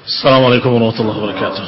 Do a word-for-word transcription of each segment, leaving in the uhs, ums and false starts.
السلام عليكم ورحمة الله وبركاته.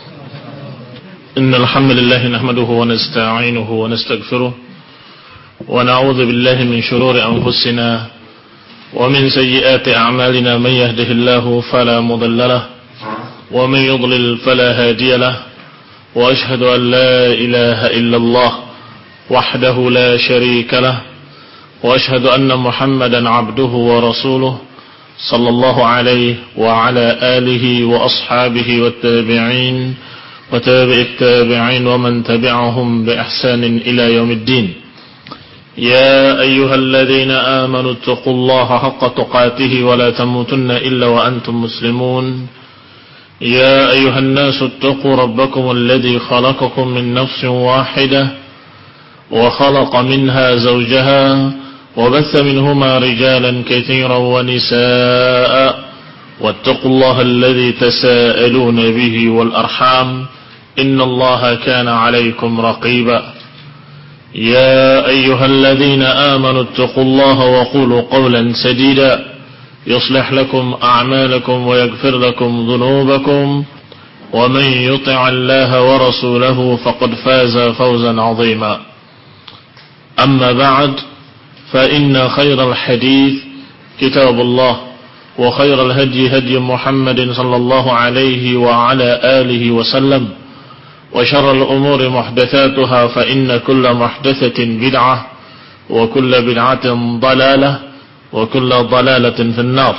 إن الحمد لله نحمده ونستعينه ونستغفره ونعوذ بالله من شرور أنفسنا ومن سيئات أعمالنا. من يهده الله فلا مضل له ومن يضلل فلا هادي له، وأشهد أن لا إله إلا الله وحده لا شريك له، وأشهد أن محمدا عبده ورسوله صلى الله عليه وعلى آله وأصحابه والتابعين وتابع التابعين ومن تبعهم بإحسان إلى يوم الدين. يا أيها الذين آمنوا اتقوا الله حق تقاته ولا تموتن إلا وأنتم مسلمون. يا أيها الناس اتقوا ربكم الذي خلقكم من نفس واحدة وخلق منها زوجها وبث منهما رجالا كثيرا ونساء، واتقوا الله الذي تساءلون به والأرحام إن الله كان عليكم رقيبا. يا أيها الذين آمنوا اتقوا الله وقولوا قولا سديدا يصلح لكم أعمالكم ويغفر لكم ذنوبكم، ومن يطع الله ورسوله فقد فاز فوزا عظيما. أما بعد، فإن خير الحديث كتاب الله، وخير الهدي هدي محمد صلى الله عليه وعلى آله وسلم، وشر الأمور محدثاتها فإن كل محدثة بدعة وكل بدعة ضلالة وكل ضلالة في النار.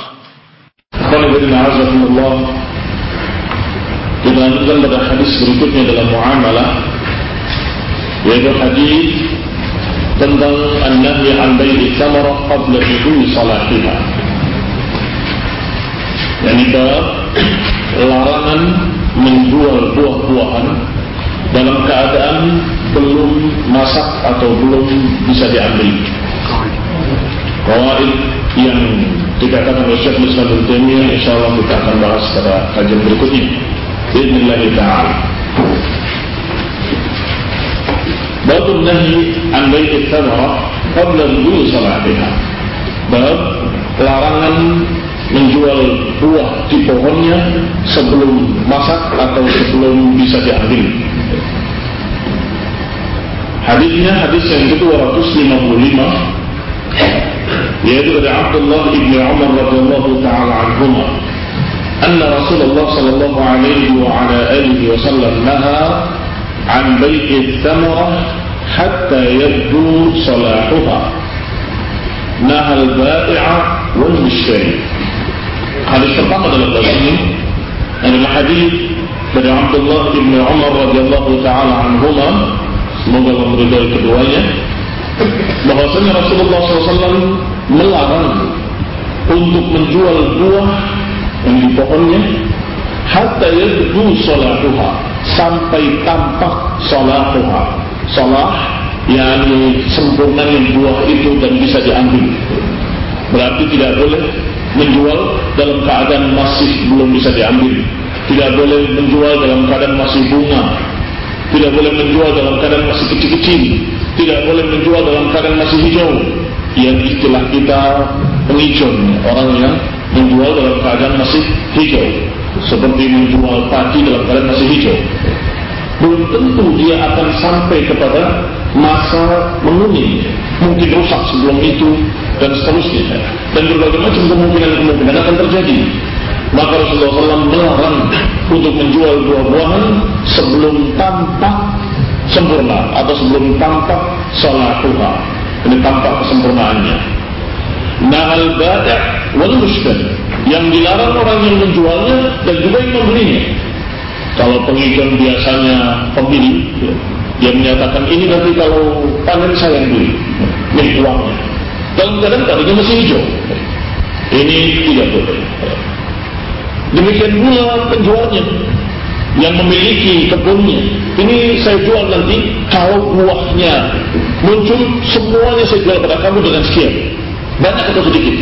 Kita lanjutkan pada hadis berikutnya dalam muamalah, yaitu hadis tentang an-nahy an bai'i tsamarah qabla hudul salatiha. Yaitu larangan menjual buah-buahan dalam keadaan belum masak atau belum bisa diambil. Qawaid yang dikatakan oleh Syekh Islam Ibnu Taimiyah insyaallah kita akan bahas pada kajian berikutnya. Bismillah ta'ala. Bab nahi an bai'i tsamarah qabla hudul salatiha. Bab larangan menjual buah di pohonnya sebelum masak atau sebelum bisa diambil. Hadisnya hadis yang kedua ratus lima puluh lima, yaitu dari Abdullah ibn Umar radhiyallahu taala anhuma, anna Rasulullah sallallahu alaihi wa ala alihi wasallam naha an bai'i tsamarah hatta yabdu salahuha. Naha al-bai'a wal mushtari. Hadis pertama dalam bab ini adalah hadis dari Abdullah ibn Umar radhiyallahu taala anhuma, semoga Allah meridai keduanya, bahwasanya Rasulullah shallallahu alaihi wasallam melarang untuk menjual buah yang di pohonnya hatta yabdu salahuha, sampai tampak salahuha. Salah yakni sempurnanya buah itu dan bisa diambil. Berarti tidak boleh menjual dalam keadaan masih belum bisa diambil. Tidak boleh menjual dalam keadaan masih bunga. Tidak boleh menjual dalam keadaan masih kecil-kecil. Tidak boleh menjual dalam keadaan masih hijau. Yang istilah kita pengijon, orang yang menjual dalam keadaan masih hijau, seperti menjual padi dalam keadaan masih hijau. Belum tentu dia akan sampai kepada masa menguning, mungkin rusak sebelum itu dan seterusnya, dan berbagai macam kemungkinan-kemungkinan akan terjadi. Maka Rasulullah shallallahu alaihi wasallam melarang untuk menjual buah-buahan sebelum tampak sempurna atau sebelum tampak salahuha, ini tampak kesempurnaannya. Nahal bai' wal mushtari, yang dilarang orang yang menjualnya dan juga yang membelinya. Kalau pengijon biasanya pembeli, dia menyatakan ini nanti kalau panen saya yang beli, ini uangnya. Dalam keadaan tadinya masih hijau, ini tidak boleh. Demikian pula penjualnya yang memiliki kebunnya, ini saya jual nanti kalau buahnya muncul semuanya saya jual pada kamu dengan sekian, banyak atau sedikit.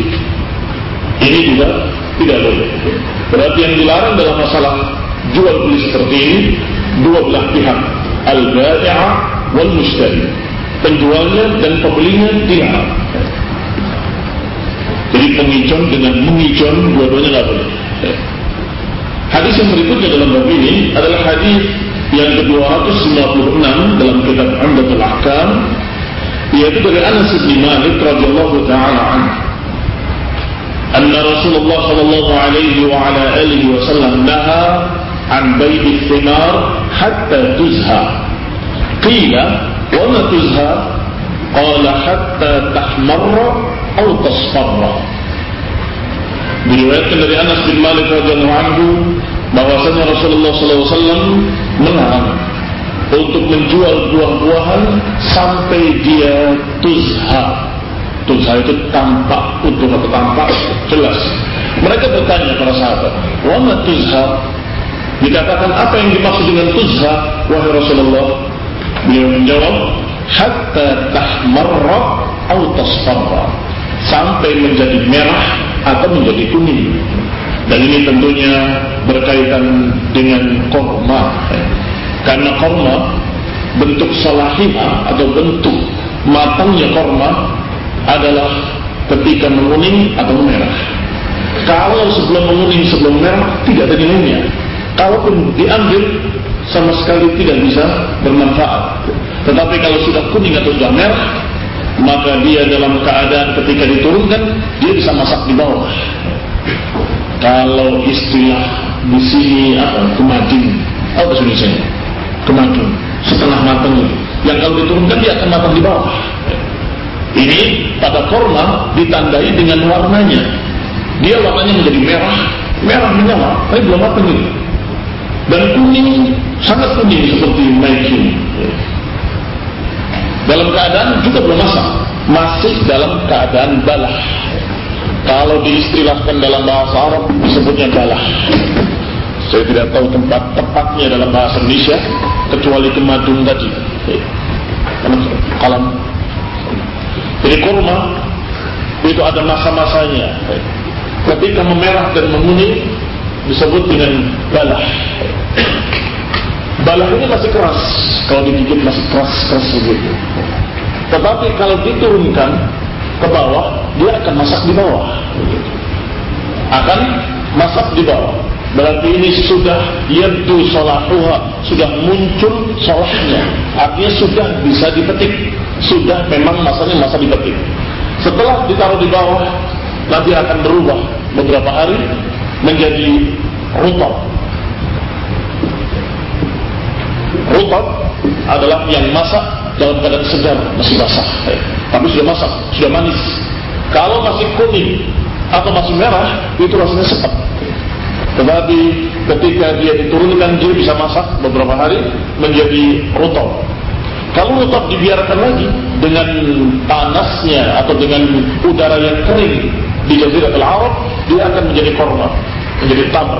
Ini juga tidak boleh. Berarti yang dilarang dalam masalah jual beli seperti ini dua belah pihak, al-bai'a wal mushtari, penjualnya dan pembelinya dilarang. Jadi pengijon dengan mengijon dua-duanya tidak boleh. Hadis hadis yang berikutnya dalam bab ini adalah hadis yang ke dua ratus lima puluh enam dalam kitab Umdatul Ahkam, yaitu dari Anas bin Malik radhiyallahu taala anhu, anna Rasulullah sallallahu alaihi wa ala alihi wasallam naha an bai'i thimar hatta tuzha. Qila wa ma tuzha? Qala hatta tahmarra aw tasfarra. Diriwayatkan dari Anas bin Malik radhiyallahu anhu bahwasanya Rasulullah sallallahu alaihi wasallam melarang untuk menjual buah-buahan sampai dia tuzha. Tuzha itu tampak utuh atau tampak jelas. Mereka bertanya para sahabat, "Wa ma tuzha?" Dikatakan, apa yang dimaksud dengan tuzha, wahai Rasulullah? Beliau menjawab, hatta tahmarra aw tasfarra, sampai menjadi merah atau menjadi kuning. Dan ini tentunya berkaitan dengan korma, karena korma bentuk salahiyah atau bentuk matangnya korma adalah ketika menguning atau merah. Kalau sebelum menguning, sebelum merah, tidak ada nilainya. Kalaupun diambil, sama sekali tidak bisa bermanfaat. Tetapi kalau sudah kuning atau sudah merah, maka dia dalam keadaan ketika diturunkan, dia bisa masak di bawah. Kalau istilah di sini apa? Kemading. Apa bahasa Indonesia? Kemading. Setengah matang itu. Yang kalau diturunkan dia akan matang di bawah. Ini pada korma ditandai dengan warnanya. Dia warnanya menjadi merah, merah menyala, tapi belum matang itu. Dan kuning, sangat kuning seperti Nike. Dalam keadaan juga belum masak, masih dalam keadaan balah. Kalau diistilahkan dalam bahasa Arab disebutnya balah. Saya tidak tahu tempat tepatnya dalam bahasa Indonesia kecuali kemadung tadi. Kalam. Jadi kurma itu ada masa-masanya. Ketika memerah dan menguning disebut dengan balah. Balah ini masih keras, kalau digigit masih keras-keras begitu. Tetapi kalau diturunkan ke bawah, dia akan masak di bawah. Akan masak di bawah. Berarti ini sudah yabdu salahuha, sudah muncul salahnya. Artinya sudah bisa dipetik, sudah memang masanya masa dipetik. Setelah ditaruh di bawah, nanti akan berubah beberapa hari menjadi rutab. Rutab adalah yang masak dalam keadaan segar, masih basah, tapi sudah masak, sudah manis. Kalau masih kuning atau masih merah, itu rasanya sepet. Tetapi ketika dia diturunkan, dia bisa masak beberapa hari menjadi rutab. Kalau rutab dibiarkan lagi dengan panasnya atau dengan udara yang kering di Jaziratul Arab, dia akan menjadi korma, menjadi tamar.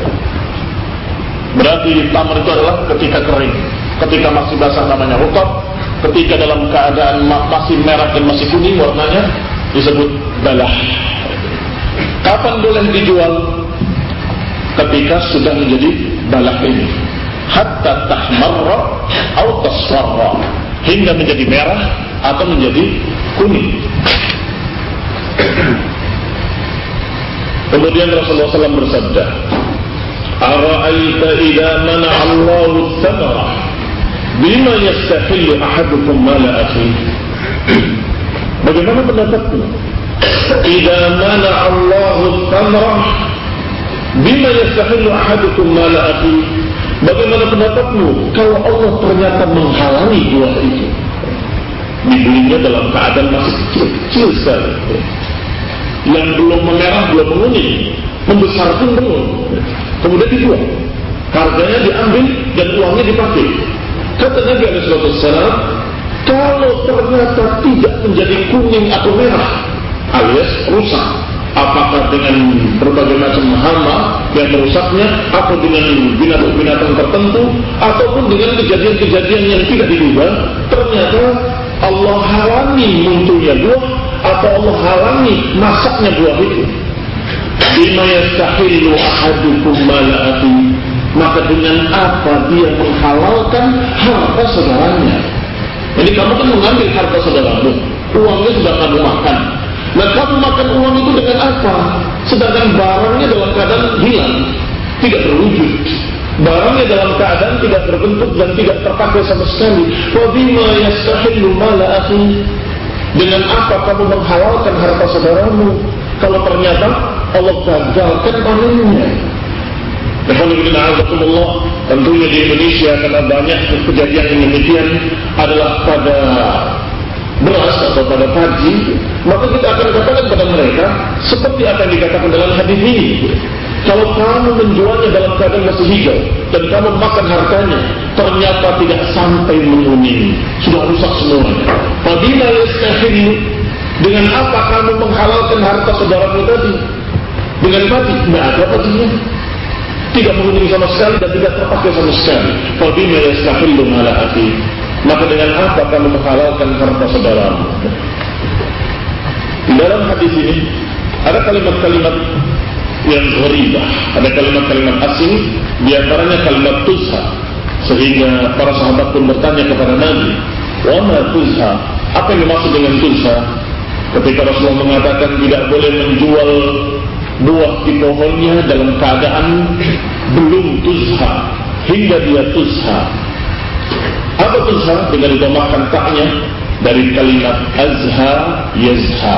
Berarti tamar itu adalah ketika kering. Ketika masih basah namanya rutab. Ketika dalam keadaan masih merah dan masih kuning warnanya disebut balah. Kapan boleh dijual? Ketika sudah menjadi balah ini, hatta tahmarra atau tasfarra, hingga menjadi merah atau menjadi kuning. Kemudian Rasulullah shallallahu alaihi wasallam bersabda, "Ara'aita idza mana'a Allahu ats-thamara bima yastahillu ahadukum mala akhihi?" Bagaimana pendapatmu? Idza mana'a Allahu ats-thamara bima yastahillu ahadukum mala akhihi. Bagaimana pendapatmu kalau Allah ternyata menghalangi buah itu? Dibelinya dalam keadaan masih kecil-kecil sekali, yang belum memerah, belum menguning, membesar pun belum. Kemudian dibuang, harganya diambil dan uangnya dipakai. Kata Nabi alaihi wasallam, kalau ternyata tidak menjadi kuning atau merah, alias rusak, apakah dengan berbagai macam hama yang merusaknya, atau dengan binatang-binatang tertentu, ataupun dengan kejadian-kejadian yang tidak diduga, ternyata Allah halangi munculnya buah, atau Allah halangi masaknya buah itu. Bima yastahillu ahadukum mala akhihi, maka dengan apa dia menghalalkan harta saudaranya? Jadi kamu kan mengambil harta saudaramu, uangnya sudah kamu makan. Nah, kamu makan uang itu dengan apa? Sedangkan barangnya dalam keadaan hilang. tidak berwujud. Barangnya dalam keadaan tidak berbentuk dan tidak terpakai sama sekali. Wa bima yastahillu mala akhi, dengan apa kamu menghalalkan harta saudaramu kalau ternyata Allah gagalkan panennya? Tentunya di Indonesia karena banyak kejadian yang demikian adalah pada beras atau pada padi, maka kita akan katakan pada mereka seperti apa yang dikatakan dalam hadis ini. Kalau kamu menjualnya dalam keadaan masih hijau dan kamu makan hartanya, ternyata tidak sampai menguning, sudah rusak semuanya. Fabila yastahillu, dengan apa kamu menghalalkan harta saudaramu tadi? Dengan padi, tidak ada padinya, tidak menguning sama sekali dan tidak terpakai sama sekali. Fabila yastahillu mala akhi, maka dengan apa kamu menghalalkan harta saudaramu? Di dalam hadis ini ada kalimat-kalimat yang gharibah, ada kalimat-kalimat asing, di antaranya kalimat tuzha, sehingga para sahabat pun bertanya kepada Nabi, wa ma tuzha, apa yang dimaksud dengan tuzha? Ketika Rasulullah mengatakan tidak boleh menjual buah di pohonnya dalam keadaan belum tuzha, hingga dia tuzha. Apa tuzha? Dengan ditambahkan taknya dari kalimat azha yazha.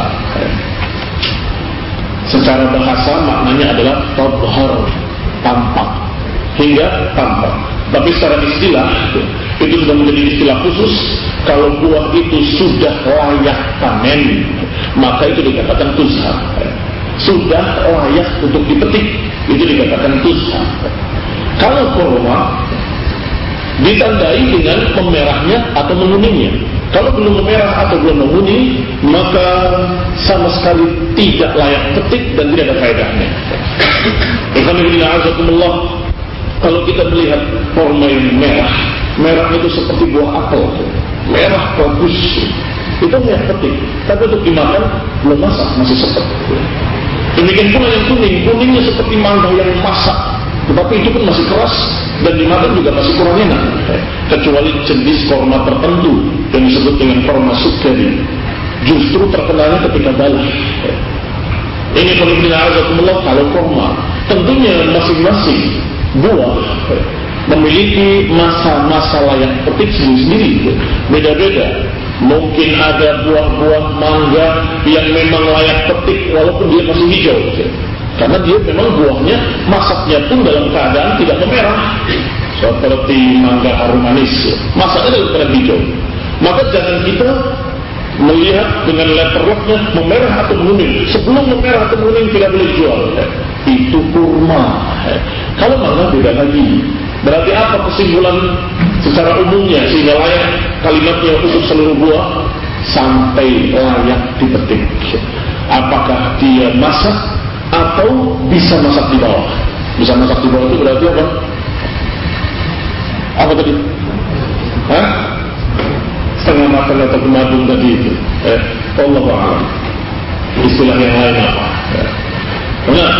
Secara bahasa maknanya adalah tadhhar, tampak, hingga tampak. Tapi secara istilah itu sudah menjadi istilah khusus. Kalau buah itu sudah layak panen, maka itu dikatakan tuzha. Sudah layak untuk dipetik, itu dikatakan tuzha. Kalau kurma ditandai dengan memerahnya atau menguningnya. Kalau belum memerah atau belum menguning, maka sama sekali tidak layak petik dan tidak ada faedahnya. Alhamdulillah, kalau kita melihat kurma yang merah, merah itu seperti buah apel, merah bagus, itu layak petik. Tapi untuk dimakan belum masak, masih sepet. Demikian pula yang kuning, kuningnya seperti mangga yang masak, tetapi itu pun masih keras dan dimakan juga masih kurang enak, kecuali jenis korma tertentu yang disebut dengan korma sukari, justru terkenalnya ketika balah. Ini kalau kita azakumullah, kalau korma, tentunya masing-masing buah memiliki masa-masa layak petik sendiri-sendiri, beda-beda. Mungkin ada buah-buah mangga yang memang layak petik walaupun dia masih hijau, karena dia memang buahnya masaknya pun dalam keadaan tidak memerah, seperti mangga harum manis, masaknya dalam keadaan hijau. Maka jangan kita melihat dengan letterlocknya memerah atau menguning. Sebelum memerah atau menguning tidak boleh dijual. Itu kurma. Kalau mangga beda lagi. Berarti apa kesimpulan secara umumnya sehingga layak kalimatnya untuk seluruh buah? Sampai layak dipetik. Apakah dia masak atau bisa masak di bawah? Bisa masak di bawah itu berarti apa? Apa tadi? Hah? Setengah matang atau kemadung tadi itu. Eh, Allah a'lam. Istilah yang lain apa? Ya. Nah,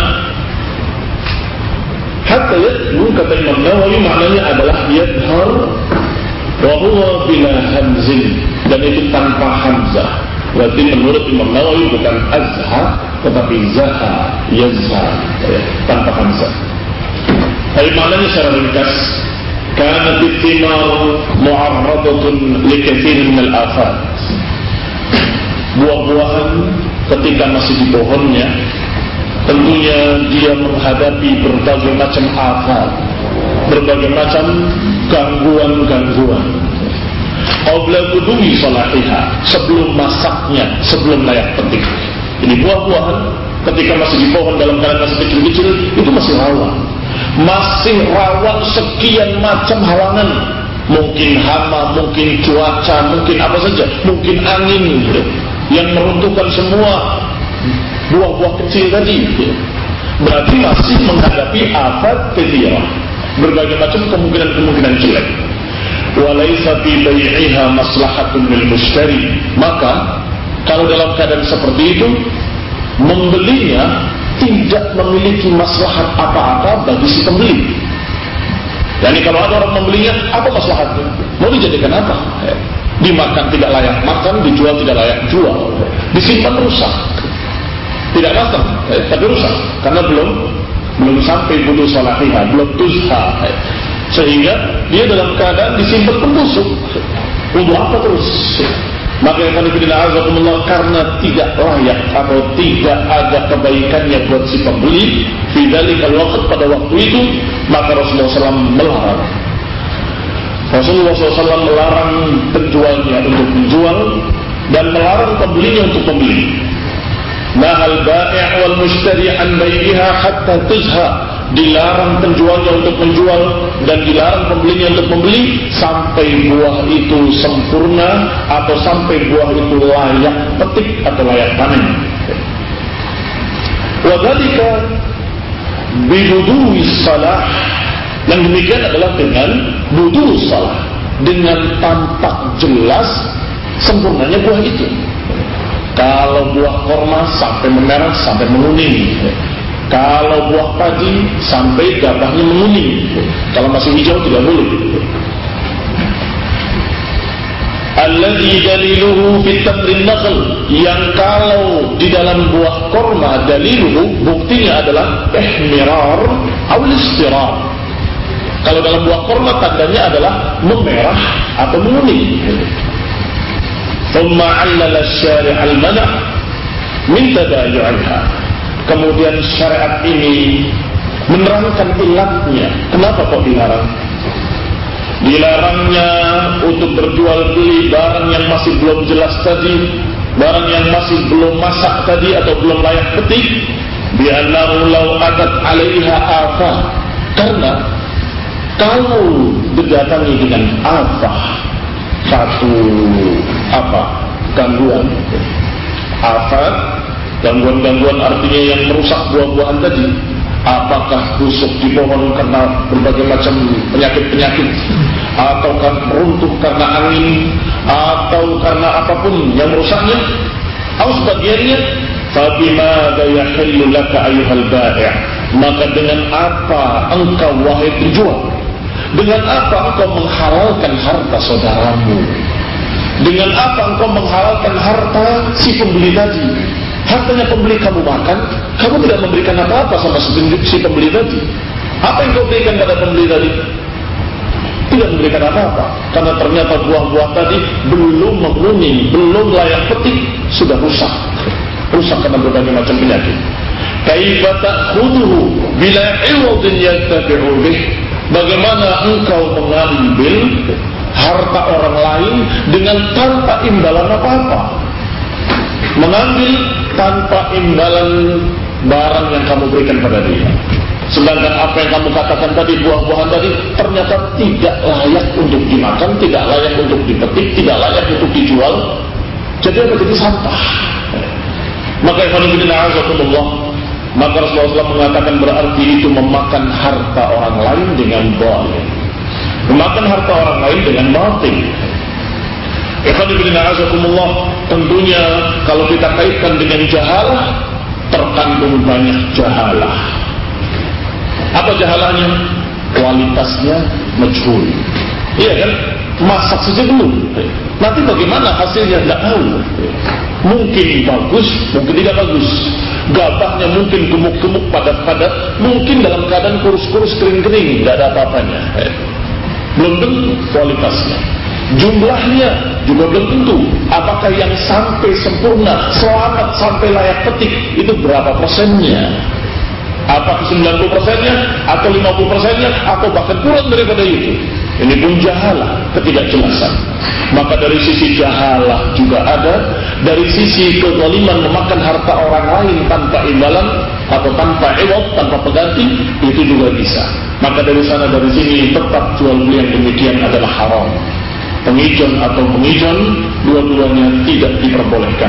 hatta yadhur, kata Imam Nawawi, maknanya adalah yadhar wa huwa bila hamzin, dan itu tanpa hamzah. Berarti menurut Imam Nawawi bukan azha tetapi zaha, yazha, ya, tanpa hamzah. Tapi maknanya secara ringkas, kanat thimar mu'arradatun likathirin min al-afat. Buah-buahan ketika masih di pohonnya, tentunya dia menghadapi berbagai macam afat, berbagai macam gangguan-gangguan. Qabla qudumi salahiha, sebelum masaknya, sebelum layak petik. Ini buah-buahan ketika masih di pohon dalam keadaan masih kecil-kecil, itu masih rawan. Masih rawan sekian macam halangan. Mungkin hama, mungkin cuaca, mungkin apa saja, mungkin angin yang meruntuhkan semua buah-buah kecil tadi. Berarti masih menghadapi afat katsirah, berbagai macam kemungkinan-kemungkinan jelek. Walaysa fi bai'iha maslahatun lil mushtari, maka kalau dalam keadaan seperti itu, membelinya tidak memiliki maslahat apa-apa bagi si pembeli. Yani kalau ada orang membelinya, apa maslahatnya? Mau dijadikan apa? Dimakan tidak layak makan, dijual tidak layak jual, disimpan rusak, tidak matang, eh, tapi rusak karena belum belum sampai butuh salahiyah, belum tuzha, sehingga dia dalam keadaan disimpan pembusuk. Untuk apa terus? Maka yang kami bina azakumullah, karena tidak layak atau tidak ada kebaikannya buat si pembeli fidzalikal waqt, pada waktu itu, maka Rasulullah shallallahu alaihi wasallam melarang. Rasulullah shallallahu alaihi wasallam melarang penjualnya untuk menjual dan melarang pembelinya untuk membeli. Nahal bai' wal mushtari an bai'iha hatta tuzha, dilarang penjualnya untuk menjual dan dilarang pembelinya untuk membeli sampai buah itu sempurna atau sampai buah itu layak petik atau layak panen. Wa dzalika bibudu'i salah, yang demikian adalah dengan budu'i salah, dengan tampak jelas sempurnanya buah itu. Kalau buah korma sampai memerah, sampai menguning. Kalau buah padi sampai gabahnya menguning. Kalau masih hijau tidak boleh. Alladzi daliluhu fi tamrin nakhl, yang kalau di dalam buah korma daliluhu, buktinya adalah ihmirar atau istirar. Kalau dalam buah korma tandanya adalah memerah atau menguning. Thumma 'allala asy-syari' al-mana' min tabayu'iha. Kemudian syariat ini menerangkan ilatnya. Kenapa kok dilarang? Dilarangnya untuk berjual beli barang yang masih belum jelas tadi, barang yang masih belum masak tadi atau belum layak petik, bi'annahu law atat 'alaiha afah. Karena kalau didatangi dengan afah, satu apa gangguan, afat, gangguan-gangguan artinya yang merusak buah-buahan tadi. Apakah busuk di pohon karena berbagai macam penyakit-penyakit, ataukah meruntuh karena angin, atau karena apapun yang merusaknya, atau sebagiannya, fabimada yahillu laka ayyuhal bai', maka dengan apa engkau wahai penjual, dengan apa engkau menghalalkan harta saudaramu? Dengan apa engkau menghalalkan harta si pembeli tadi? Hartanya pembeli kamu makan, kamu tidak memberikan apa-apa sama si pembeli tadi. Apa yang kau berikan pada pembeli tadi? Tidak memberikan apa-apa, karena ternyata buah-buah tadi belum menguning, belum layak petik, sudah rusak. Rusak karena berbagai macam penyakit. Kaifa ta'khuduhu bila 'iwadin yantafi'u bih? Bagaimana engkau mengambil harta orang lain dengan tanpa imbalan apa-apa? Mengambil tanpa imbalan barang yang kamu berikan pada dia. Sedangkan apa yang kamu katakan tadi, buah-buahan tadi, ternyata tidak layak untuk dimakan, tidak layak untuk dipetik, tidak layak untuk dijual. Jadi apa? Jadi sampah. Maka ikhwanifidina azakumullah, maka Rasulullah shallallahu alaihi wasallam mengatakan berarti itu memakan harta orang lain dengan batil, memakan harta orang lain dengan batil. Ikhwanifidina azakumullah, tentunya kalau kita kaitkan dengan jahalah, terkandung banyak jahalah. Apa jahalahnya? Kualitasnya majhul. Iya kan? Masak saja belum. Nanti bagaimana hasilnya? Tidak tahu. Mungkin bagus, mungkin tidak bagus. Gabahnya mungkin gemuk-gemuk, padat-padat, mungkin dalam keadaan kurus-kurus, kering-kering, tidak ada apa-apanya. Belum tentu kualitasnya. Jumlahnya juga belum tentu. Apakah yang sampai sempurna, selamat, sampai layak petik, itu berapa persennya? Apakah sembilan puluh persennya, atau lima puluh persennya, atau bahkan kurang daripada itu? Ini pun jahalah, ketidakjelasan. Maka dari sisi jahalah juga ada, dari sisi kezaliman memakan harta orang lain tanpa imbalan atau tanpa iwad, tanpa pengganti, itu juga bisa. Maka dari sana dari sini tetap jual beli yang demikian adalah haram. Pengijon atau pengijon, dua-duanya tidak diperbolehkan.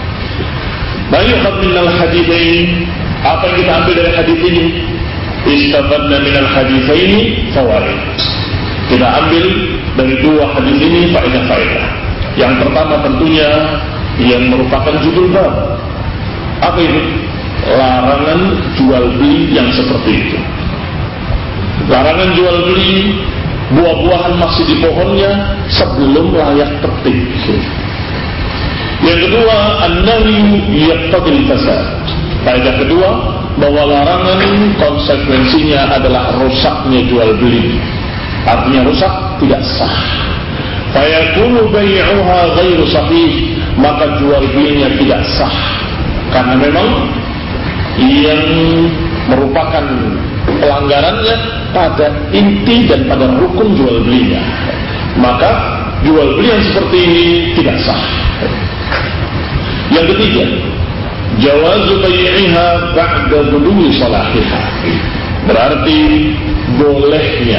Baik, minal haditsain, apa yang kita ambil dari hadis ini? Istabadna minal haditsaini fawaid. Kita ambil dari dua hadis ini faedah-faedah. Yang pertama tentunya yang merupakan judul bab. Apa itu? Larangan jual beli yang seperti itu. Larangan jual beli buah-buahan masih di pohonnya sebelum layak petik. Yang kedua, an-nahyu yaqtadil fasad. Faedah kedua, bahwa larangan konsekuensinya adalah rusaknya jual beli. Artinya rusak, tidak sah. Fayakunu bai'uha ghairu sahih, maka jual belinya tidak sah. Karena memang yang merupakan pelanggarannya pada inti dan pada rukun jual belinya, maka jual beli yang seperti ini tidak sah. Yang ketiga, jawazu bai'iha ba'da buduwi salahiha, berarti bolehnya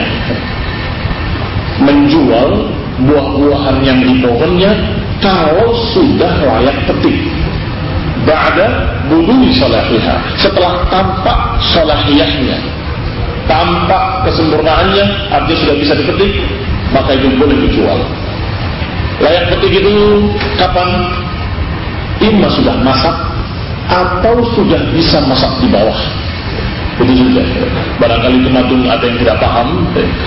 menjual buah-buahan yang di pohonnya kalau sudah layak petik. Ba'da buduwi salahiha, setelah tampak salahiyahnya, tampak kesempurnaannya, artinya sudah bisa dipetik, maka itu boleh dijual. Layak petik itu kapan? Imma sudah masak atau sudah bisa masak di bawah. Itu juga. Barangkali kemarin ada yang tidak paham.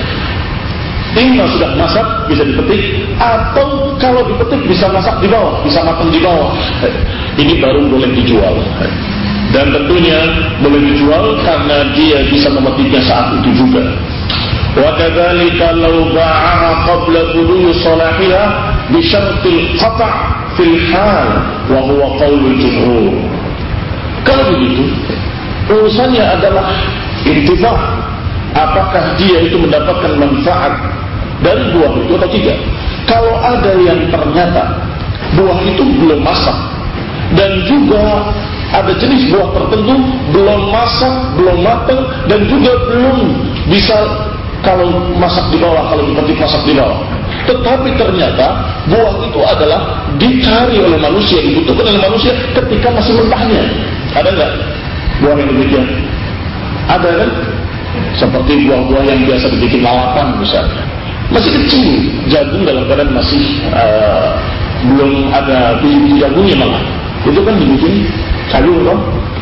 Imma sudah masak bisa dipetik, atau kalau dipetik bisa masak di bawah, bisa matang di bawah. Ini baru boleh dijual. Dan tentunya boleh dijual karena dia bisa memetiknya saat itu juga. Wa kadzalika law ba'aha qabla buduwi salahiha bi syartil qata' fil hal wa huwa qaulul jumhur. Kalau begitu, urusannya adalah intifa, apakah dia itu mendapatkan manfaat dari buah itu atau tidak. Kalau ada yang ternyata buah itu belum masak, dan juga ada jenis buah tertentu belum masak, belum matang, dan juga belum bisa kalau masak di bawah, kalau dipetik masak di bawah, tetapi ternyata buah itu adalah dicari oleh manusia, dibutuhkan oleh manusia ketika masih mentahnya. Ada nggak buah yang demikian? Ada kan? Seperti buah-buah yang biasa dibikin lalapan misalnya, masih kecil, jagung dalam keadaan masih uh, belum ada biji jagungnya, malah itu kan dibikin sayur kan?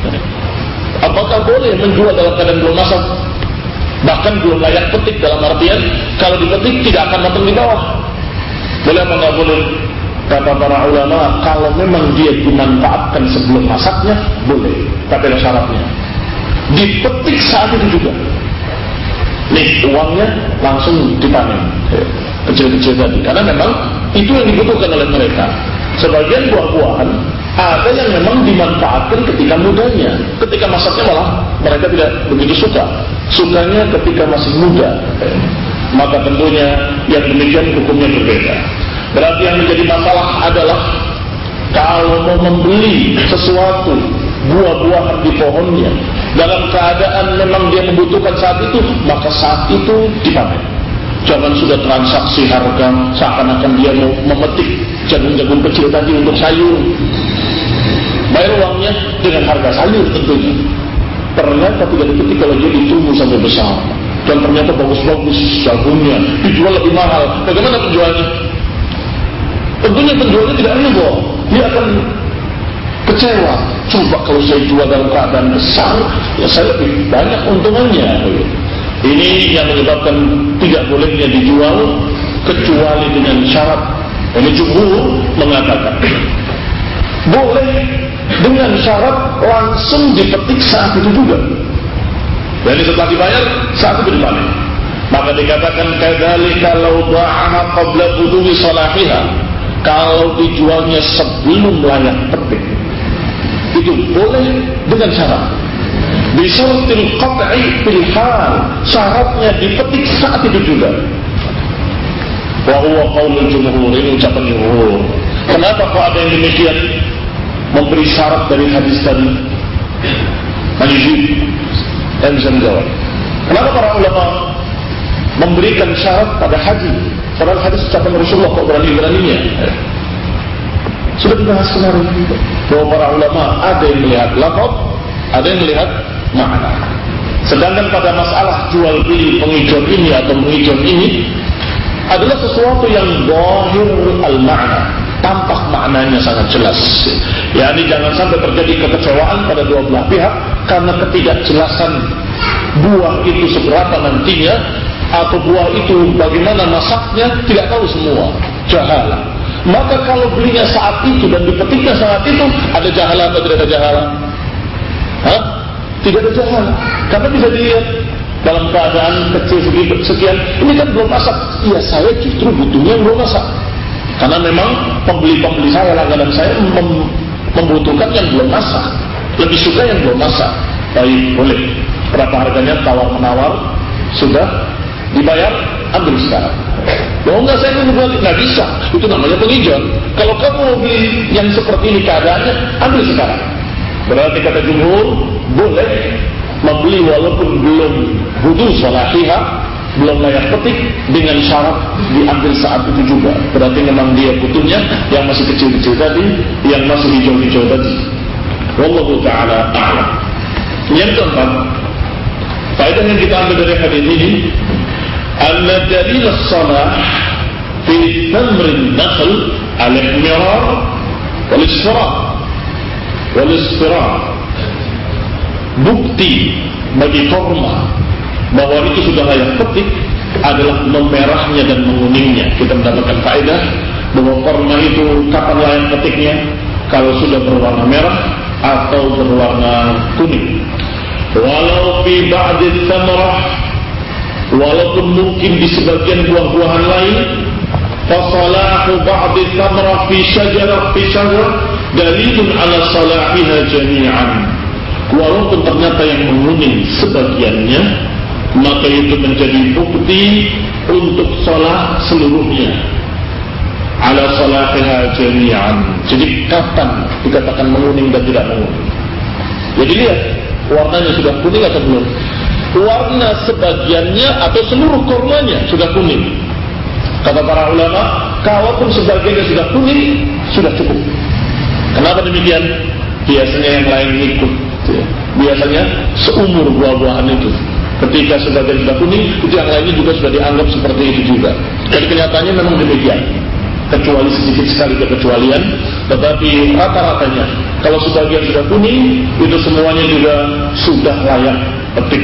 Apakah boleh menjual dalam keadaan belum masak, bahkan belum layak petik, dalam artian kalau dipetik tidak akan matang di bawah? Boleh apa nggak boleh? Kata para ulama, kalau memang dia dimanfaatkan sebelum masaknya, boleh, tapi ada syaratnya. Dipetik saat itu juga. Nih, uangnya langsung dipanen, kecil-kecil tadi, karena memang itu yang dibutuhkan oleh mereka. Sebagian buah-buahan ada yang memang dimanfaatkan ketika mudanya, ketika masaknya malah mereka tidak begitu suka, sukanya ketika masih muda. Maka tentunya yang demikian hukumnya berbeda. Berarti yang menjadi masalah adalah kalau mau membeli sesuatu, buah-buahan di pohonnya, dalam keadaan memang dia membutuhkan saat itu, maka saat itu dipanen. Jangan sudah transaksi harga seakan-akan dia mau memetik jagung-jagung kecil tadi untuk sayur, bayar uangnya dengan harga sayur tentunya. Ternyata tidak dipetik kalau dia ditunggu sampai besar, dan ternyata bagus-bagus jagungnya, dijual lebih mahal. Bagaimana penjualnya? Tentunya penjualnya tidak ridho, dia akan kecewa. Coba kalau saya jual dalam keadaan besar, ya saya lebih banyak untungannya. Ini yang menyebabkan tidak bolehnya dijual kecuali dengan syarat. Ini jumhur mengatakan boleh dengan syarat langsung dipetik saat itu juga. Jadi setelah dibayar saat itu dipanen. Maka dikatakan kadzalika law ba'aha qabla buduwi salahiha, kalau dijualnya sebelum layak petik, itu boleh dengan syarat bisyartil qat'i fil hal, syaratnya dipetik saat itu juga. Wa huwa qaulul jumhur, ini ucapan jumhur. Kenapa kok ada yang demikian memberi syarat dari hadis tadi? Majid dan bisa menjawab. Kenapa para ulama memberikan syarat pada haji? Padahal hadis ucapan Rasulullah kok berani-beraninya. Sudah dibahas kemarin bahwa para ulama ada yang melihat lafaz, ada yang melihat makna. Sedangkan pada masalah jual beli penghijau ini atau penghijau ini adalah sesuatu yang zahir al-ma'na, tampak maknanya sangat jelas. Ya, ini jangan sampai terjadi kekecewaan pada dua belah pihak karena ketidakjelasan buah itu seberapa nantinya, atau buah itu bagaimana masaknya, tidak tahu semua, jahalah. Maka kalau belinya saat itu dan dipetiknya saat itu, ada jahalah atau tidak ada jahalah? Hah? Tidak ada jalan, karena bisa dilihat dalam keadaan kecil sekian, ini kan belum masak. Iya, saya justru butuhnya yang belum masak, karena memang pembeli-pembeli saya, langganan saya mem- membutuhkan yang belum masak, lebih suka yang belum masak. Baik, boleh. Berapa harganya, tawar menawar, sudah dibayar, ambil sekarang. Kalau enggak, saya mau beli, nggak bisa. Itu namanya penghijau. Kalau kamu mau beli yang seperti ini keadaannya, ambil sekarang. Berarti kata jumhur, boleh membeli walaupun belum hudu salahiyah, belum layak petik, dengan syarat diambil saat itu juga. Berarti memang dia butuhnya yang masih kecil-kecil tadi, yang masih hijau-hijau tadi. Wallahu ta'ala a'lam. Yang keempat, faedah yang kita ambil dari hadis ini, anna dalil as-salah fi tamrin nakhl al-ihmirar wal-isfirar wal-isfirar. Bukti bagi korma bahwa itu sudah layak petik adalah memerahnya dan menguningnya. Kita mendapatkan faedah bahwa korma itu kapan layak petiknya? Kalau sudah berwarna merah atau berwarna kuning. Walau fi ba'di thamarah, walaupun mungkin di sebagian buah-buahan lain, fasalahu ba'di thamarah fi syajarah fi syajarah dalilun ala salahiha jami'an. Walaupun ternyata yang menguning sebagiannya, maka itu menjadi bukti untuk salah seluruhnya. Ala salahiha jami'an. Jadi kapan dikatakan menguning dan tidak menguning? Jadi lihat, warnanya sudah kuning atau belum? Warna sebagiannya atau seluruh kormanya sudah kuning. Kata para ulama, kalaupun sebagiannya sudah kuning, sudah cukup. Kenapa demikian? Biasanya yang lain ikut. Biasanya seumur buah-buahan itu, ketika sebagian sudah kuning, itu yang lainnya juga sudah dianggap seperti itu juga. Dan kenyataannya memang demikian, kecuali sedikit sekali kekecualian. Tetapi rata-ratanya, kalau sebagian sudah kuning, itu semuanya juga sudah layak petik.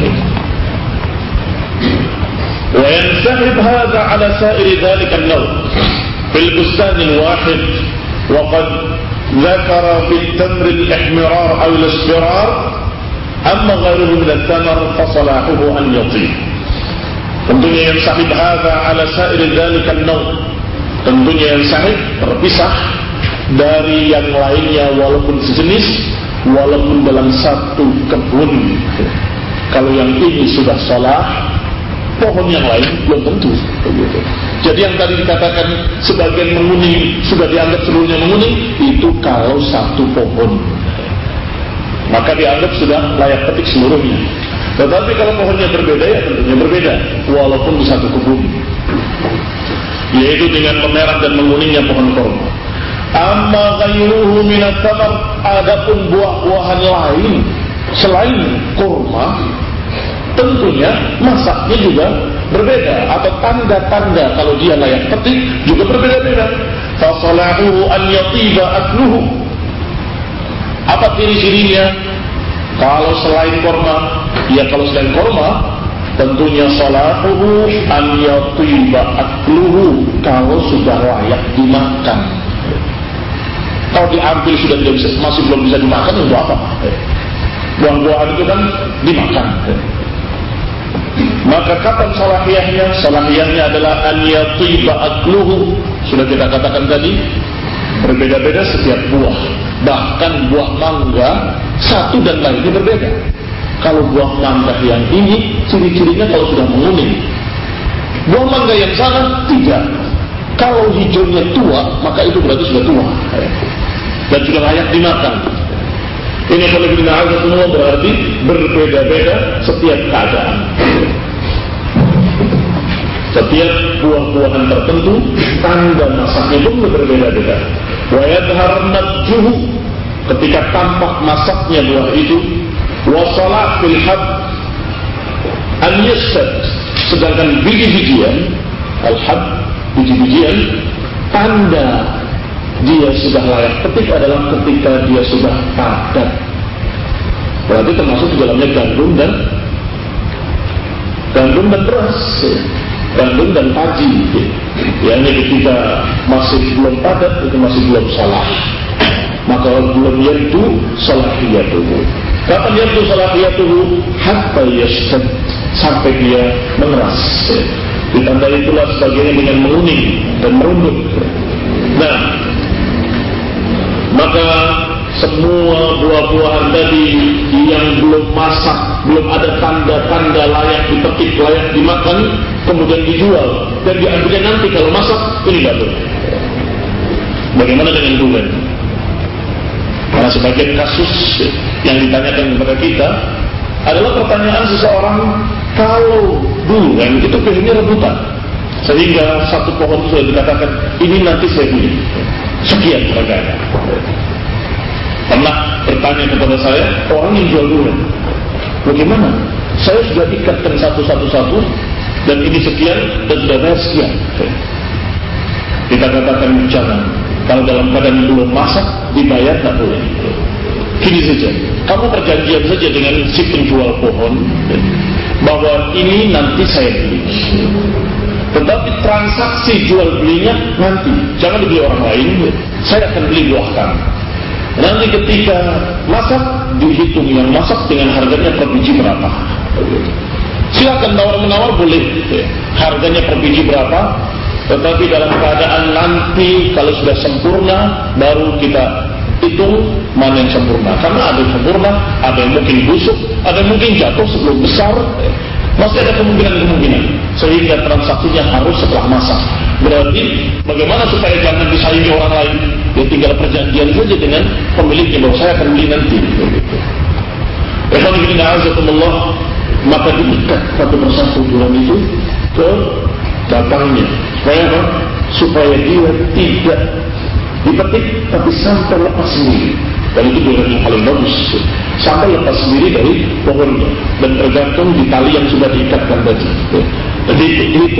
Wa yansahib hadza ala sa'iri dzalika an-naw' fil bustan al-wahid wa qad ذكر في التمر الاحمرار أو الاصفرار أما غيره من الثمر فصلاحه أن يطيب. Tentunya yang sahih hadza ala sa'iri dzalika an-naw', tentunya yang sahih terpisah dari yang lainnya walaupun sejenis, walaupun dalam satu kebun. Kalau yang ini sudah salah, pohon yang lain belum tentu. Begitu. Jadi yang tadi dikatakan sebagian menguning sudah dianggap seluruhnya menguning, itu kalau satu pohon, maka dianggap sudah layak petik seluruhnya. Tetapi kalau pohonnya berbeda, ya tentunya berbeda, walaupun di satu kebun, yaitu dengan memerah dan menguningnya pohon korma. Amma ghayruhu minat tamar, adapun buah-buahan lain selain korma, tentunya masaknya juga berbeda, atau tanda-tanda kalau dia layak petik juga berbeda-beda. Fasalahu an yatiba akluhu. Apa ciri-cirinya? Kalau selain korma, ya kalau selain korma, tentunya salahu an yatiba akluhu, kalau sudah layak dimakan. Kalau diambil sudah tidak bisa, masih belum bisa dimakan, untuk apa? Buah-buahan itu kan dimakan. Maka kapan salahiyahnya? Salahiyahnya adalah an yatiba akluhu. Sudah kita katakan tadi, berbeda-beda setiap buah. Bahkan buah mangga satu dan lainnya berbeda. Kalau buah mangga yang ini, ciri-cirinya kalau sudah menguning. Buah mangga yang sana tidak. Kalau hijaunya tua, maka itu berarti sudah tua dan sudah layak dimakan. Ini kalau kita lihat semua berarti berbeda-beda setiap keadaan. Setiap buah-buahan tertentu, tanda masaknya pun berbeda-beda. Wa yadhhar nadjuhu, ketika tampak masaknya buah itu. Wa salat fil hab an yasad, sedangkan biji-bijian, al-hab, biji-bijian, tanda dia sudah layak petik adalah ketika dia sudah padat. Berarti termasuk di dalamnya gandum dan gandum dan beras, gandum dan padi. Ya, ini ketika masih belum padat, itu masih belum salah. Maka belum yaitu salahiyatuhu. Kapan yabdu salafiyatuhu? Hatta yashtad, sampai dia mengeras. Ditandai pula sebagiannya dengan menguning dan merunduk. Nah, maka semua buah-buahan tadi yang belum masak, belum ada tanda-tanda layak dipetik, layak dimakan, kemudian dijual dan diambilnya nanti kalau masak, ini tidak boleh. Bagaimana dengan durian? Karena sebagian kasus yang ditanyakan kepada kita adalah pertanyaan seseorang, kalau durian itu pilihnya rebutan, sehingga satu pohon itu sudah dikatakan ini nanti saya beli sekian harganya. Pernah bertanya kepada saya orang yang jual durian, bagaimana? Saya sudah ikatkan satu-satu-satu dan ini sekian dan sudah bayar sekian. Kita katakan jangan. Kalau dalam keadaan belum masak dibayar tak boleh. Gini saja, kamu perjanjian saja dengan si penjual pohon bahwa ini nanti saya beli, tetapi transaksi jual belinya nanti, jangan dibeli orang lain. Saya akan beli buah kamu. Nanti ketika masak dihitung yang masak dengan harganya per biji berapa. Silakan tawar-menawar boleh, harganya per biji berapa, tetapi dalam keadaan nanti kalau sudah sempurna baru kita hitung mana yang sempurna. Karena ada yang sempurna, ada yang mungkin busuk, ada yang mungkin jatuh sebelum besar, masih ada kemungkinan-kemungkinan, sehingga transaksinya harus setelah masak. Berarti bagaimana supaya jangan disaingi orang lain? Ya tinggal perjanjian saja dengan pemiliknya bahwa saya akan beli nanti. Alhamdulillah, maka diikat satu persatu bulan itu ke batangnya. Supaya apa? Supaya dia tidak dipetik tapi sampai lepas sendiri. Dan itu durian yang paling bagus, sampai lepas sendiri dari pohonnya dan tergantung di tali yang sudah diikatkan tadi. Jadi itu.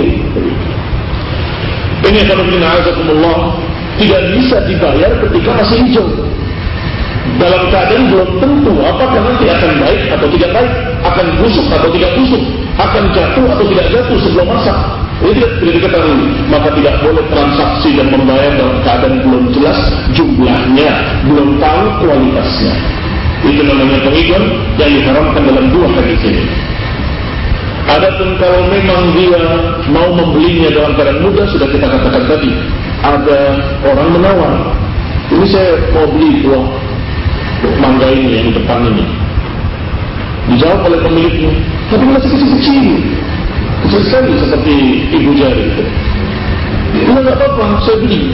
Ini kalau kita azakumullah tidak bisa dibayar ketika masih hijau. Dalam keadaan belum tentu apakah nanti akan baik atau tidak baik, akan busuk atau tidak busuk, akan jatuh atau tidak jatuh sebelum masak. Ini tidak, tidak diketahui, maka tidak boleh transaksi dan membayar dalam keadaan belum jelas jumlahnya, belum tahu kualitasnya. Itu namanya pengiklan yang diharamkan dalam dua hadis ini. Adapun kalau memang dia mau membelinya dalam keadaan mudah, sudah kita katakan tadi, ada orang menawar, ini saya mau beli buah mangga ini yang depan ini. Dijawab oleh pemiliknya, tapi masih kecil-kecil, kecil sekali seperti ibu jari. Itu nggak apa-apa, saya beli.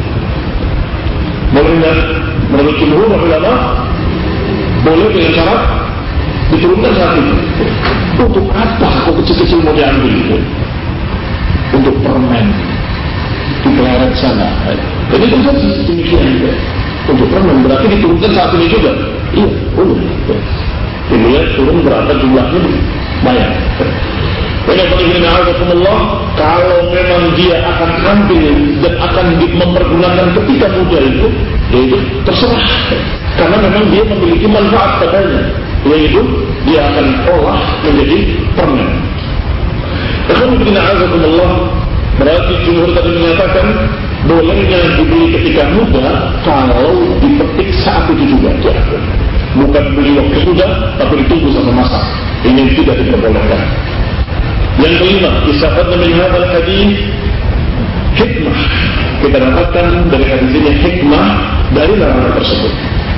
Boleh nggak? Menurut jumhur ulama boleh dengan syarat diturunkan saat itu. Untuk apa kok kecil-kecil mau diambil? Untuk permen di peleret sana. Jadi itu saja demikian. Untuk permen berarti diturunkan saat ini juga. Iya, boleh. Dilihat turun berapa jumlahnya, bayar. Alhamdulillah, kalau memang dia akan ambil dan akan mempergunakan ketika muda itu, yaitu terserah. Karena memang dia memiliki manfaat padanya, yaitu dia akan olah menjadi permen. Alhamdulillah, berarti jumhur tadi menyatakan bolehnya dibeli ketika muda kalau dipetik saat itu juga. Bukan beli waktu muda, tapi ditunggu sampai masak. Ini tidak diperbolehkan. Yang kelima, istafadna min hadzal hadis hikmah. Kita dapatkan dari hadis ini hikmah dari larangan tersebut,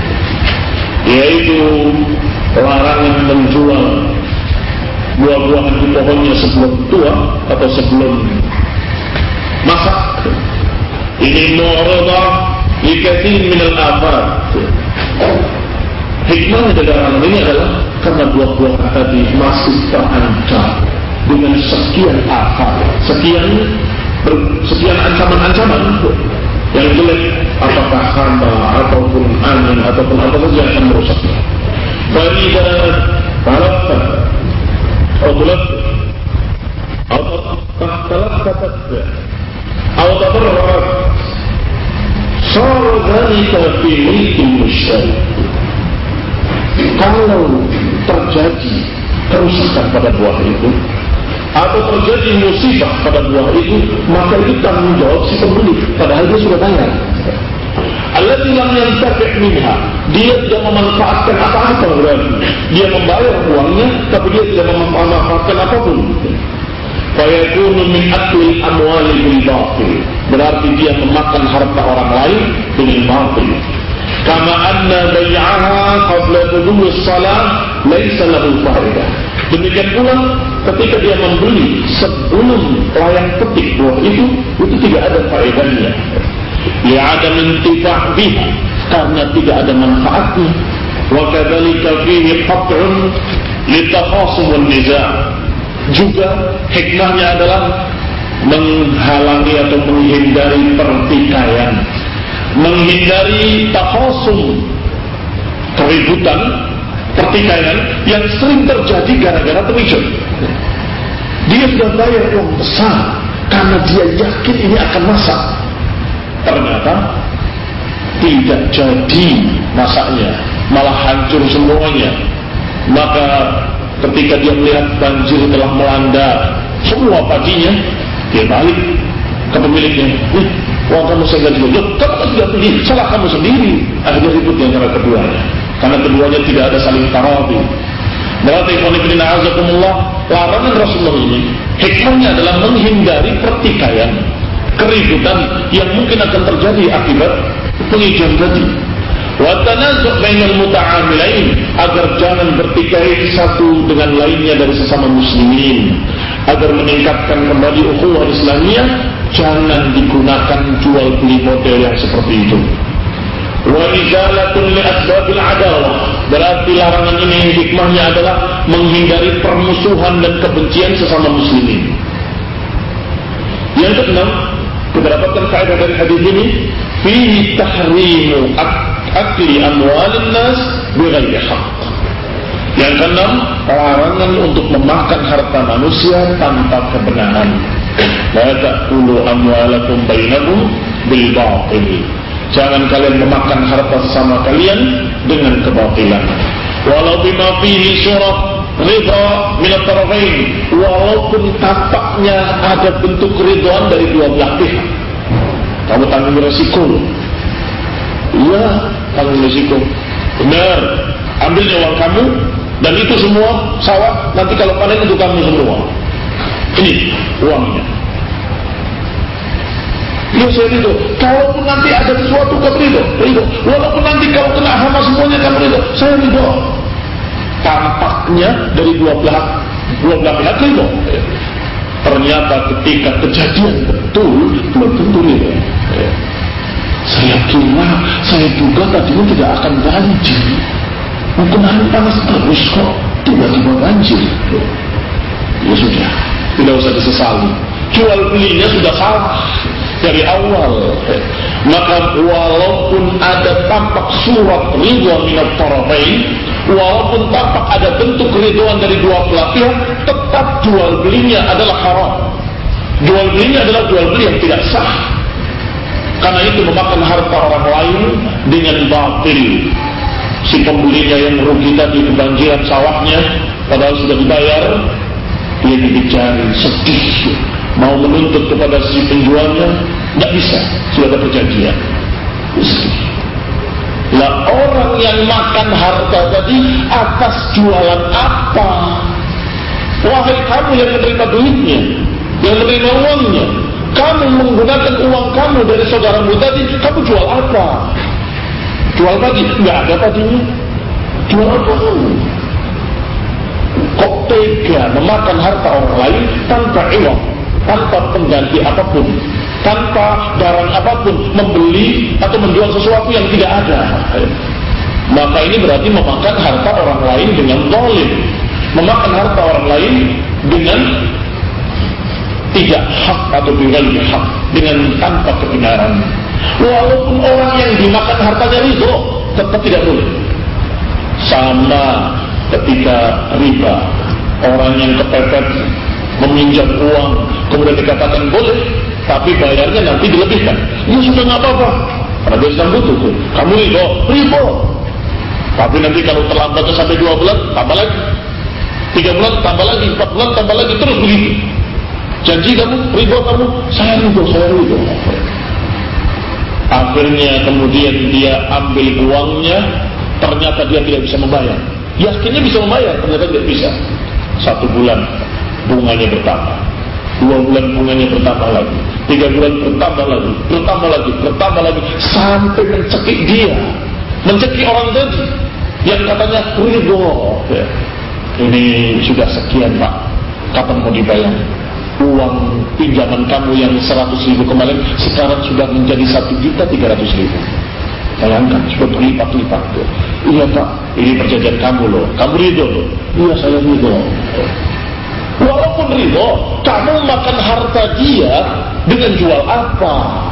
yaitu larangan menjual buah-buahan di pohonnya sebelum tua atau sebelum masak. Ini mu'aradah li katsir min al-afat. Hikmahnya dari larangan ini adalah karena buah-buahan tadi masih terancam dengan sekian afat, sekian ber, sekian ancaman-ancaman yang jelek, apakah hama ataupun angin ataupun apa saja yang akan merusaknya. Faidah talafat atau talafat atau talafat atau tabarrat sara dzalika fi milki musyriki. Kalau terjadi kerusakan pada buah itu atau terjadi musibah pada buah itu, maka itu tanggung jawab si pembeli, padahal dia sudah bayar. allati lam yantafi' minha, dia tidak memanfaatkan apa-apa berarti. Dia membayar uangnya tapi dia tidak memanfaatkan apapun. Fa yakunu min akli amwali bil batil, berarti dia memakan harta orang lain dengan batil. Kama anna bai'aha qabla budu'i shalah laisa lahu faedah. Demikian pula ketika dia membeli sebelum layang petik buah itu, itu tidak ada faedahnya. Ya ada intifa' biha, karena tidak ada manfaatnya. Wa kadzalika fihi qat'un litakhasum wan niza'. Juga hikmahnya adalah menghalangi atau menghindari pertikaian, menghindari takhasum, keributan, pertikaian yang sering terjadi gara-gara temijun. Dia sudah bayar uang besar karena dia yakin ini akan masak, ternyata tidak jadi masaknya, malah hancur semuanya. Maka ketika dia melihat banjir telah melanda semua padinya, dia balik ke pemiliknya. Nih, uang kamu saya gaji. Loh, kamu kan tidak beli, salah kamu sendiri. Akhirnya ribut di antara keduanya, karena keduanya tidak ada saling taradhi. Berarti ikhwan a'azakumullah, larangan Rasulullah ini hikmahnya adalah menghindari pertikaian, keributan yang mungkin akan terjadi akibat pengijian tadi. Wa tanazu' bainal muta'amilain, agar jangan bertikai satu dengan lainnya dari sesama muslimin, agar meningkatkan kembali ukhuwah Islamiyah. Jangan digunakan jual beli model yang seperti itu. Wa izalatun li asbabil adawah, berarti larangan ini hikmahnya adalah menghindari permusuhan dan kebencian sesama muslimin. Yang keenam, kita dapatkan faedah dari hadis ini, fihi tahrimu akli amwalin nas bighairi haqq. Yang keenam, larangan untuk memakan harta manusia tanpa kebenaran. La ta'kulu amwalakum bainakum bil batil. Jangan kalian memakan harta sesama kalian dengan kebatilan. Walau bima fihi syurah ridha min at-tarafain, walaupun tampaknya ada bentuk keridhaan dari dua belah pihak. Kamu tanggung resiko. Iya, tanggung resiko. Benar, ambilnya uang kamu, dan itu semua sawah nanti kalau panen untuk kamu semua. Ini uangnya. Ya saya ridho. Kalaupun nanti ada sesuatu kamu ridho, ridho. Walaupun nanti kalau kena hama semuanya kamu ridho, saya ridho. Tampaknya dari dua belah dua belah pihak ridho. Ternyata ketika kejadian betul, belum tentu ridho. Saya kira, saya duga tadinya tidak akan banjir. Mungkin hari panas terus kok tiba-tiba banjir. Ya sudah, tidak usah disesali. Jual belinya sudah salah dari awal. Maka walaupun ada tampak surat ridha minat tarafain, walaupun tampak ada bentuk keridhaan dari dua belah pihak, tetap jual belinya adalah haram. Jual belinya adalah jual beli yang tidak sah, karena itu memakan harta orang lain dengan batil. Si pembelinya yang rugi tadi kebanjiran sawahnya, padahal sudah dibayar, dia dicari, sedih, mau menuntut kepada si penjualnya, tidak bisa, sudah ada perjanjian. Sedih. Lah orang yang makan harta tadi atas jualan apa? Wahai kamu yang menerima duitnya, yang menerima uangnya, kamu menggunakan uang kamu dari saudaramu tadi, kamu jual apa? Jual padi? Enggak ada padinya. Jual apa kamu? Kok tega memakan harta orang lain tanpa iwak, tanpa pengganti apapun, tanpa barang apapun, membeli atau menjual sesuatu yang tidak ada? Maka ini berarti memakan harta orang lain dengan zalim, memakan harta orang lain dengan tidak hak atau dengan hak, dengan tanpa kebenaran. Walaupun orang yang dimakan hartanya ridho, tetap tidak boleh. Sama ketika riba, orang yang kepepet meminjam uang, kemudian dikatakan boleh, tapi bayarnya nanti dilebihkan. Ya sudah nggak apa-apa, karena dia sedang butuh. Kamu ridho, ridho. Tapi nanti kalau terlambatnya sampai dua bulan, tambah lagi, tiga bulan tambah lagi, empat bulan tambah lagi, terus begitu. Janji kamu, ridho kamu, saya ridho, saya ridho. Akhirnya kemudian dia ambil uangnya, ternyata dia tidak bisa membayar. Yakinnya bisa membayar, ternyata tidak bisa. Satu bulan bunganya bertambah, dua bulan bunganya bertambah lagi, tiga bulan bertambah lagi, bertambah lagi, bertambah lagi, sampai mencekik dia, mencekik orang tadi yang katanya ridho. Ya. Ini sudah sekian Pak, kapan mau dibayar? Uang pinjaman kamu yang seratus ribu kemarin sekarang sudah menjadi satu juta tiga ratus ribu. Bayangkan, sudah berlipat-lipat tuh. Iya Pak, ini perjanjian kamu loh, kamu ridho loh. Iya saya ridho. Walaupun ridho, kamu makan harta dia dengan jual apa?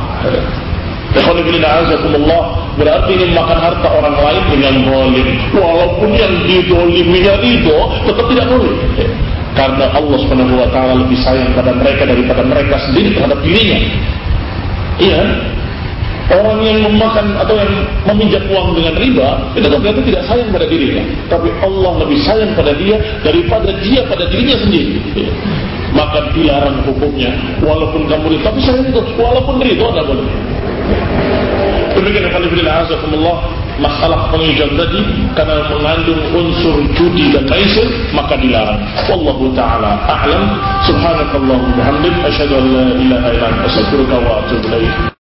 Berarti ini makan harta orang lain dengan zalim. Walaupun yang dizaliminya ridho, tetap tidak boleh. Karena Allah subhanahu wa taala lebih sayang pada mereka daripada mereka sendiri terhadap dirinya. Iya. Orang yang memakan atau yang meminjam uang dengan riba itu ternyata tidak sayang pada dirinya, tapi Allah lebih sayang pada dia daripada dia pada dirinya sendiri. Ya. Maka dilarang hukumnya. Walaupun kamu ridho, tapi saya itu walaupun ridho tidak boleh. Demikian alhamdulillah azakumullah, masalah penghijab tadi karena mengandung unsur judi dan maisir maka dilarang. Wallahu taala a'lam. Subhanakallahumma wa bihamdika asyhadu an la ilaha illa anta astaghfiruka wa atubu ilaik.